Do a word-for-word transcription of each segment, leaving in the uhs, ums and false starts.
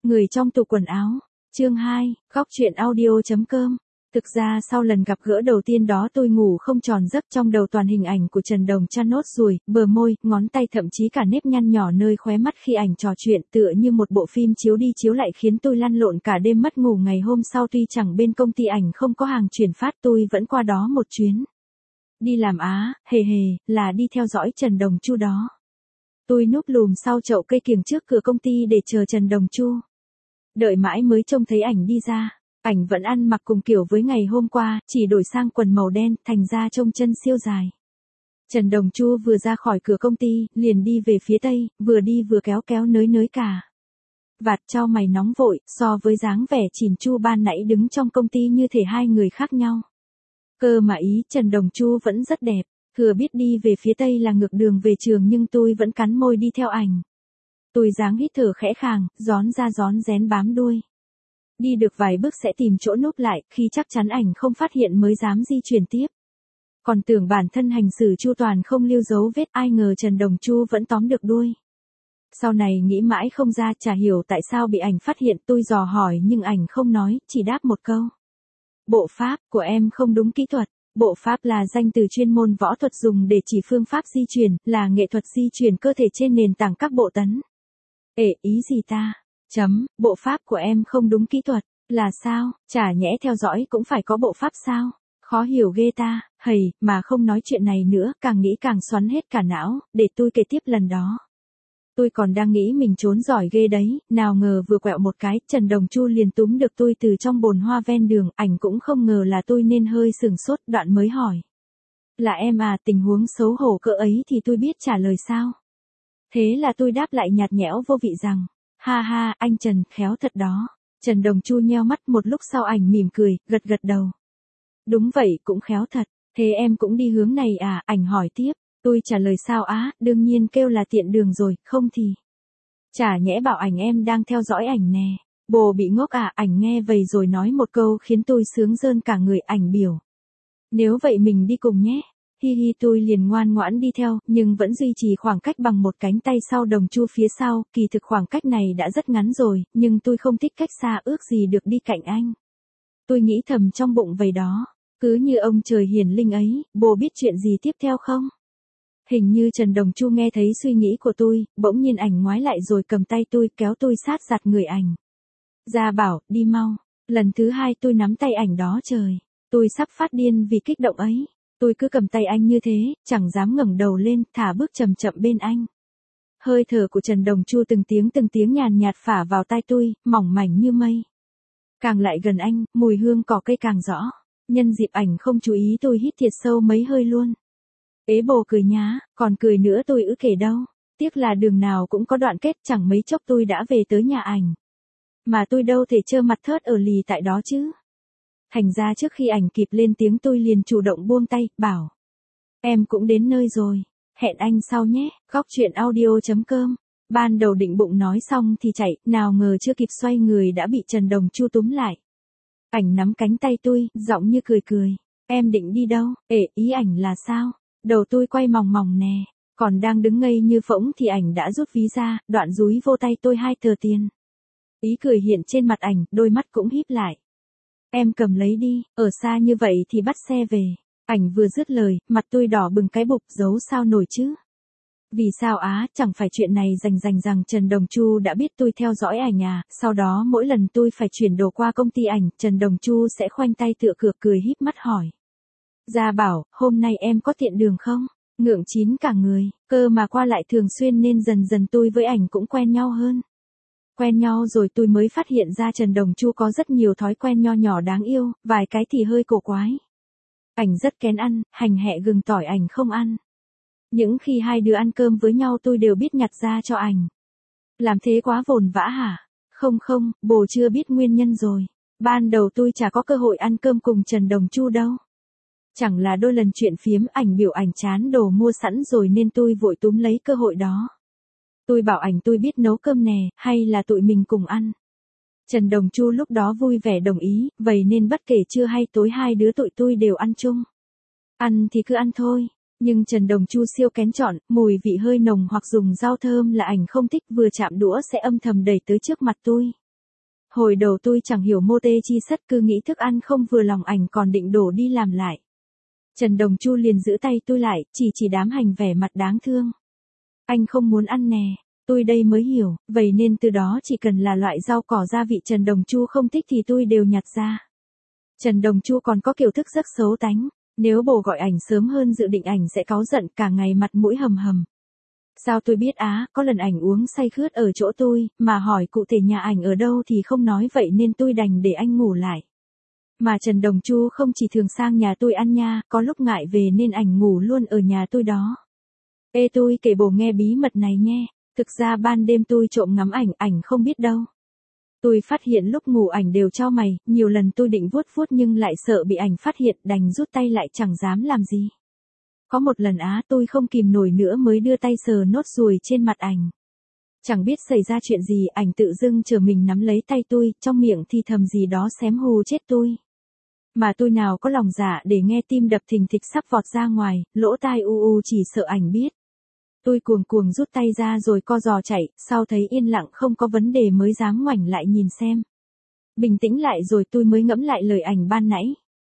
Người trong tủ quần áo. Chương hai, góc truyện audio.com. Thực ra sau lần gặp gỡ đầu tiên đó tôi ngủ không tròn giấc, trong đầu toàn hình ảnh của Trần Đồng chăn nốt ruồi, bờ môi, ngón tay, thậm chí cả nếp nhăn nhỏ nơi khóe mắt khi ảnh trò chuyện, tựa như một bộ phim chiếu đi chiếu lại khiến tôi lăn lộn cả đêm mất ngủ. Ngày hôm sau tuy chẳng bên công ty ảnh không có hàng chuyển phát, tôi vẫn qua đó một chuyến. Đi làm á, hề hề, là đi theo dõi Trần Đồng Chu đó. Tôi núp lùm sau chậu cây kiểng trước cửa công ty để chờ Trần Đồng Chu. Đợi mãi mới trông thấy ảnh đi ra. Ảnh vẫn ăn mặc cùng kiểu với ngày hôm qua, chỉ đổi sang quần màu đen, thành ra trông chân siêu dài. Trần Đồng Chu vừa ra khỏi cửa công ty, liền đi về phía tây, vừa đi vừa kéo kéo nới nới cả vạt, chau mày nóng vội, so với dáng vẻ chỉn chu ban nãy đứng trong công ty như thể hai người khác nhau. Cơ mà ý, Trần Đồng Chu vẫn rất đẹp, thừa biết đi về phía tây là ngược đường về trường nhưng tôi vẫn cắn môi đi theo ảnh. Tôi dáng hít thở khẽ khàng, rón ra rón rén bám đuôi. Đi được vài bước sẽ tìm chỗ núp lại, khi chắc chắn ảnh không phát hiện mới dám di chuyển tiếp. Còn tưởng bản thân hành xử chu toàn không lưu dấu vết, ai ngờ Trần Đồng Chu vẫn tóm được đuôi. Sau này nghĩ mãi không ra, chả hiểu tại sao bị ảnh phát hiện. Tôi dò hỏi nhưng ảnh không nói, chỉ đáp một câu. Bộ pháp của em không đúng kỹ thuật. Bộ pháp là danh từ chuyên môn võ thuật dùng để chỉ phương pháp di chuyển, là nghệ thuật di chuyển cơ thể trên nền tảng các bộ tấn. Ê, ý gì ta? Chấm, bộ pháp của em không đúng kỹ thuật, là sao? Chả nhẽ theo dõi cũng phải có bộ pháp sao? Khó hiểu ghê ta, hầy, mà không nói chuyện này nữa, càng nghĩ càng xoắn hết cả não, để tôi kể tiếp lần đó. Tôi còn đang nghĩ mình trốn giỏi ghê đấy, nào ngờ vừa quẹo một cái, Trần Đồng Chu liền túm được tôi từ trong bồn hoa ven đường, ảnh cũng không ngờ là tôi nên hơi sừng sốt, đoạn mới hỏi. Là em à? Tình huống xấu hổ cỡ ấy thì tôi biết trả lời sao? Thế là tôi đáp lại nhạt nhẽo vô vị rằng, ha ha, anh Trần, khéo thật đó. Trần Đồng Chu nheo mắt, một lúc sau ảnh mỉm cười, gật gật đầu. Đúng vậy, cũng khéo thật. Thế em cũng đi hướng này à? Ảnh hỏi tiếp. Tôi trả lời sao á, đương nhiên kêu là tiện đường rồi, không thì. Chả nhẽ bảo ảnh em đang theo dõi ảnh nè. Bồ bị ngốc à? Ảnh nghe vậy rồi nói một câu khiến tôi sướng rơn cả người. Ảnh biểu. Nếu vậy mình đi cùng nhé. Hi hi, tôi liền ngoan ngoãn đi theo, nhưng vẫn duy trì khoảng cách bằng một cánh tay sau Đồng Chu phía sau. Kỳ thực khoảng cách này đã rất ngắn rồi, nhưng tôi không thích cách xa, ước gì được đi cạnh anh. Tôi nghĩ thầm trong bụng vậy đó. Cứ như ông trời hiền linh ấy, bồ biết chuyện gì tiếp theo không? Hình như Trần Đồng Chu nghe thấy suy nghĩ của tôi, bỗng nhiên ảnh ngoái lại rồi cầm tay tôi, kéo tôi sát giặt người ảnh. Ra bảo, đi mau. Lần thứ hai tôi nắm tay ảnh đó, trời. Tôi sắp phát điên vì kích động ấy. Tôi cứ cầm tay anh như thế, chẳng dám ngẩng đầu lên, thả bước chậm chậm bên anh. Hơi thở của Trần Đồng Chu từng tiếng từng tiếng nhàn nhạt phả vào tai tôi, mỏng mảnh như mây. Càng lại gần anh, mùi hương cỏ cây càng rõ. Nhân dịp ảnh không chú ý tôi hít thiệt sâu mấy hơi luôn. Ế bồ cười nhá, còn cười nữa tôi ư kể đâu. Tiếc là đường nào cũng có đoạn kết, chẳng mấy chốc tôi đã về tới nhà ảnh. Mà tôi đâu thể trơ mặt thớt ở lì tại đó chứ. Thành ra trước khi ảnh kịp lên tiếng tôi liền chủ động buông tay, bảo. Em cũng đến nơi rồi, hẹn anh sau nhé. Góc truyện audio.com. Ban đầu định bụng nói xong thì chạy, nào ngờ chưa kịp xoay người đã bị Trần Đồng Chu túm lại. Ảnh nắm cánh tay tôi, giọng như cười cười. Em định đi đâu? Ê, ý ảnh là sao? Đầu tôi quay mòng mòng nè. Còn đang đứng ngây như phỗng thì ảnh đã rút ví ra, đoạn dúi vô tay tôi hai tờ tiền. Ý cười hiện trên mặt ảnh, đôi mắt cũng híp lại. Em cầm lấy đi, ở xa như vậy thì bắt xe về. Ảnh vừa dứt lời, mặt tôi đỏ bừng cái bục, giấu sao nổi chứ. Vì sao á, chẳng phải chuyện này rành rành rằng Trần Đồng Chu đã biết tôi theo dõi ảnh à, sau đó mỗi lần tôi phải chuyển đồ qua công ty ảnh, Trần Đồng Chu sẽ khoanh tay tựa cửa cười híp mắt hỏi. Ra bảo, hôm nay em có tiện đường không? Ngượng chín cả người, cơ mà qua lại thường xuyên nên dần dần tôi với ảnh cũng quen nhau hơn. Quen nhau rồi tôi mới phát hiện ra Trần Đồng Chu có rất nhiều thói quen nho nhỏ đáng yêu, vài cái thì hơi cổ quái. Ảnh rất kén ăn, hành hẹ gừng tỏi ảnh không ăn. Những khi hai đứa ăn cơm với nhau tôi đều biết nhặt ra cho ảnh. Làm thế quá vồn vã hả? Không không, bồ chưa biết nguyên nhân rồi. Ban đầu tôi chả có cơ hội ăn cơm cùng Trần Đồng Chu đâu. Chẳng là đôi lần chuyện phiếm ảnh biểu ảnh chán đồ mua sẵn rồi nên tôi vội túm lấy cơ hội đó. Tôi bảo ảnh tôi biết nấu cơm nè, hay là tụi mình cùng ăn. Trần Đồng Chu lúc đó vui vẻ đồng ý, vậy nên bất kể trưa hay tối hai đứa tụi tôi đều ăn chung. Ăn thì cứ ăn thôi, nhưng Trần Đồng Chu siêu kén chọn, mùi vị hơi nồng hoặc dùng rau thơm là ảnh không thích, vừa chạm đũa sẽ âm thầm đẩy tới trước mặt tôi. Hồi đầu tôi chẳng hiểu mô tê chi sất, cứ nghĩ thức ăn không vừa lòng ảnh còn định đổ đi làm lại. Trần Đồng Chu liền giữ tay tôi lại, chỉ chỉ đám hành vẻ mặt đáng thương. Anh không muốn ăn nè, tôi đây mới hiểu, vậy nên từ đó chỉ cần là loại rau cỏ gia vị Trần Đồng Chu không thích thì tôi đều nhặt ra. Trần Đồng Chu còn có kiểu thức rất xấu tánh, nếu bồ gọi ảnh sớm hơn dự định ảnh sẽ cáu giận cả ngày mặt mũi hầm hầm. Sao tôi biết á, có lần ảnh uống say khướt ở chỗ tôi, mà hỏi cụ thể nhà ảnh ở đâu thì không nói, vậy nên tôi đành để anh ngủ lại. Mà Trần Đồng Chu không chỉ thường sang nhà tôi ăn nha, có lúc ngại về nên ảnh ngủ luôn ở nhà tôi đó. Ê, tôi kể bồ nghe bí mật này nhé, thực ra ban đêm tôi trộm ngắm ảnh, ảnh không biết đâu. Tôi phát hiện lúc ngủ ảnh đều chau mày, nhiều lần tôi định vuốt vuốt nhưng lại sợ bị ảnh phát hiện, đành rút tay lại chẳng dám làm gì. Có một lần á, tôi không kìm nổi nữa mới đưa tay sờ nốt ruồi trên mặt ảnh. Chẳng biết xảy ra chuyện gì, ảnh tự dưng trở mình nắm lấy tay tôi, trong miệng thì thầm gì đó xém hù chết tôi. Mà tôi nào có lòng dạ để nghe, tim đập thình thịch sắp vọt ra ngoài, lỗ tai u u chỉ sợ ảnh biết. Tôi cuồng cuồng rút tay ra rồi co giò chạy, sau thấy yên lặng không có vấn đề mới dám ngoảnh lại nhìn xem. Bình tĩnh lại rồi tôi mới ngẫm lại lời ảnh ban nãy.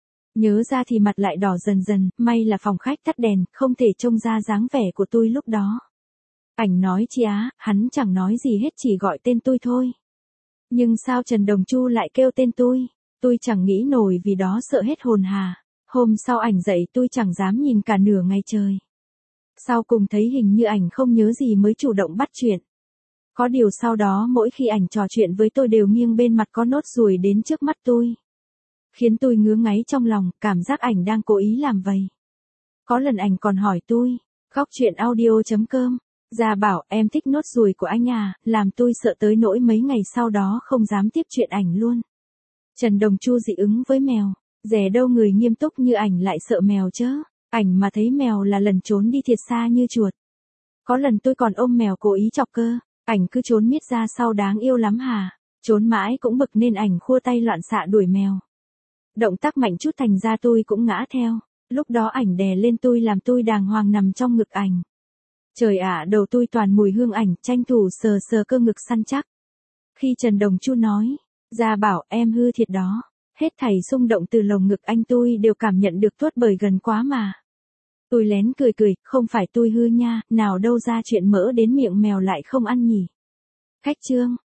Nhớ ra thì mặt lại đỏ dần dần, may là phòng khách tắt đèn, không thể trông ra dáng vẻ của tôi lúc đó. Ảnh nói chi á, hắn chẳng nói gì hết, chỉ gọi tên tôi thôi. Nhưng sao Trần Đồng Chu lại kêu tên tôi? Tôi chẳng nghĩ nổi vì đó sợ hết hồn hà. Hôm sau ảnh dậy tôi chẳng dám nhìn cả nửa ngày trời. Sau cùng thấy hình như ảnh không nhớ gì mới chủ động bắt chuyện. Có điều sau đó mỗi khi ảnh trò chuyện với tôi đều nghiêng bên mặt có nốt ruồi đến trước mắt tôi. Khiến tôi ngứa ngáy trong lòng, cảm giác ảnh đang cố ý làm vậy. Có lần ảnh còn hỏi tôi, góc truyện audio chấm com, ra bảo em thích nốt ruồi của anh à, làm tôi sợ tới nỗi mấy ngày sau đó không dám tiếp chuyện ảnh luôn. Trần Đồng Chu dị ứng với mèo, dè đâu người nghiêm túc như ảnh lại sợ mèo chớ, ảnh mà thấy mèo là lần trốn đi thiệt xa như chuột. Có lần tôi còn ôm mèo cố ý chọc cơ, ảnh cứ trốn miết ra sau đáng yêu lắm hà, trốn mãi cũng bực nên ảnh khua tay loạn xạ đuổi mèo. Động tác mạnh chút thành ra tôi cũng ngã theo, lúc đó ảnh đè lên tôi làm tôi đàng hoàng nằm trong ngực ảnh. Trời ạ, đầu tôi toàn mùi hương, ảnh tranh thủ sờ sờ cơ ngực săn chắc. Khi Trần Đồng Chu nói, ra bảo em hư thiệt đó, hết thảy xung động từ lồng ngực anh tôi đều cảm nhận được tuốt bởi gần quá mà. Tôi lén cười cười, không phải tôi hư nha, nào đâu ra chuyện mỡ đến miệng mèo lại không ăn nhỉ. Khách trương.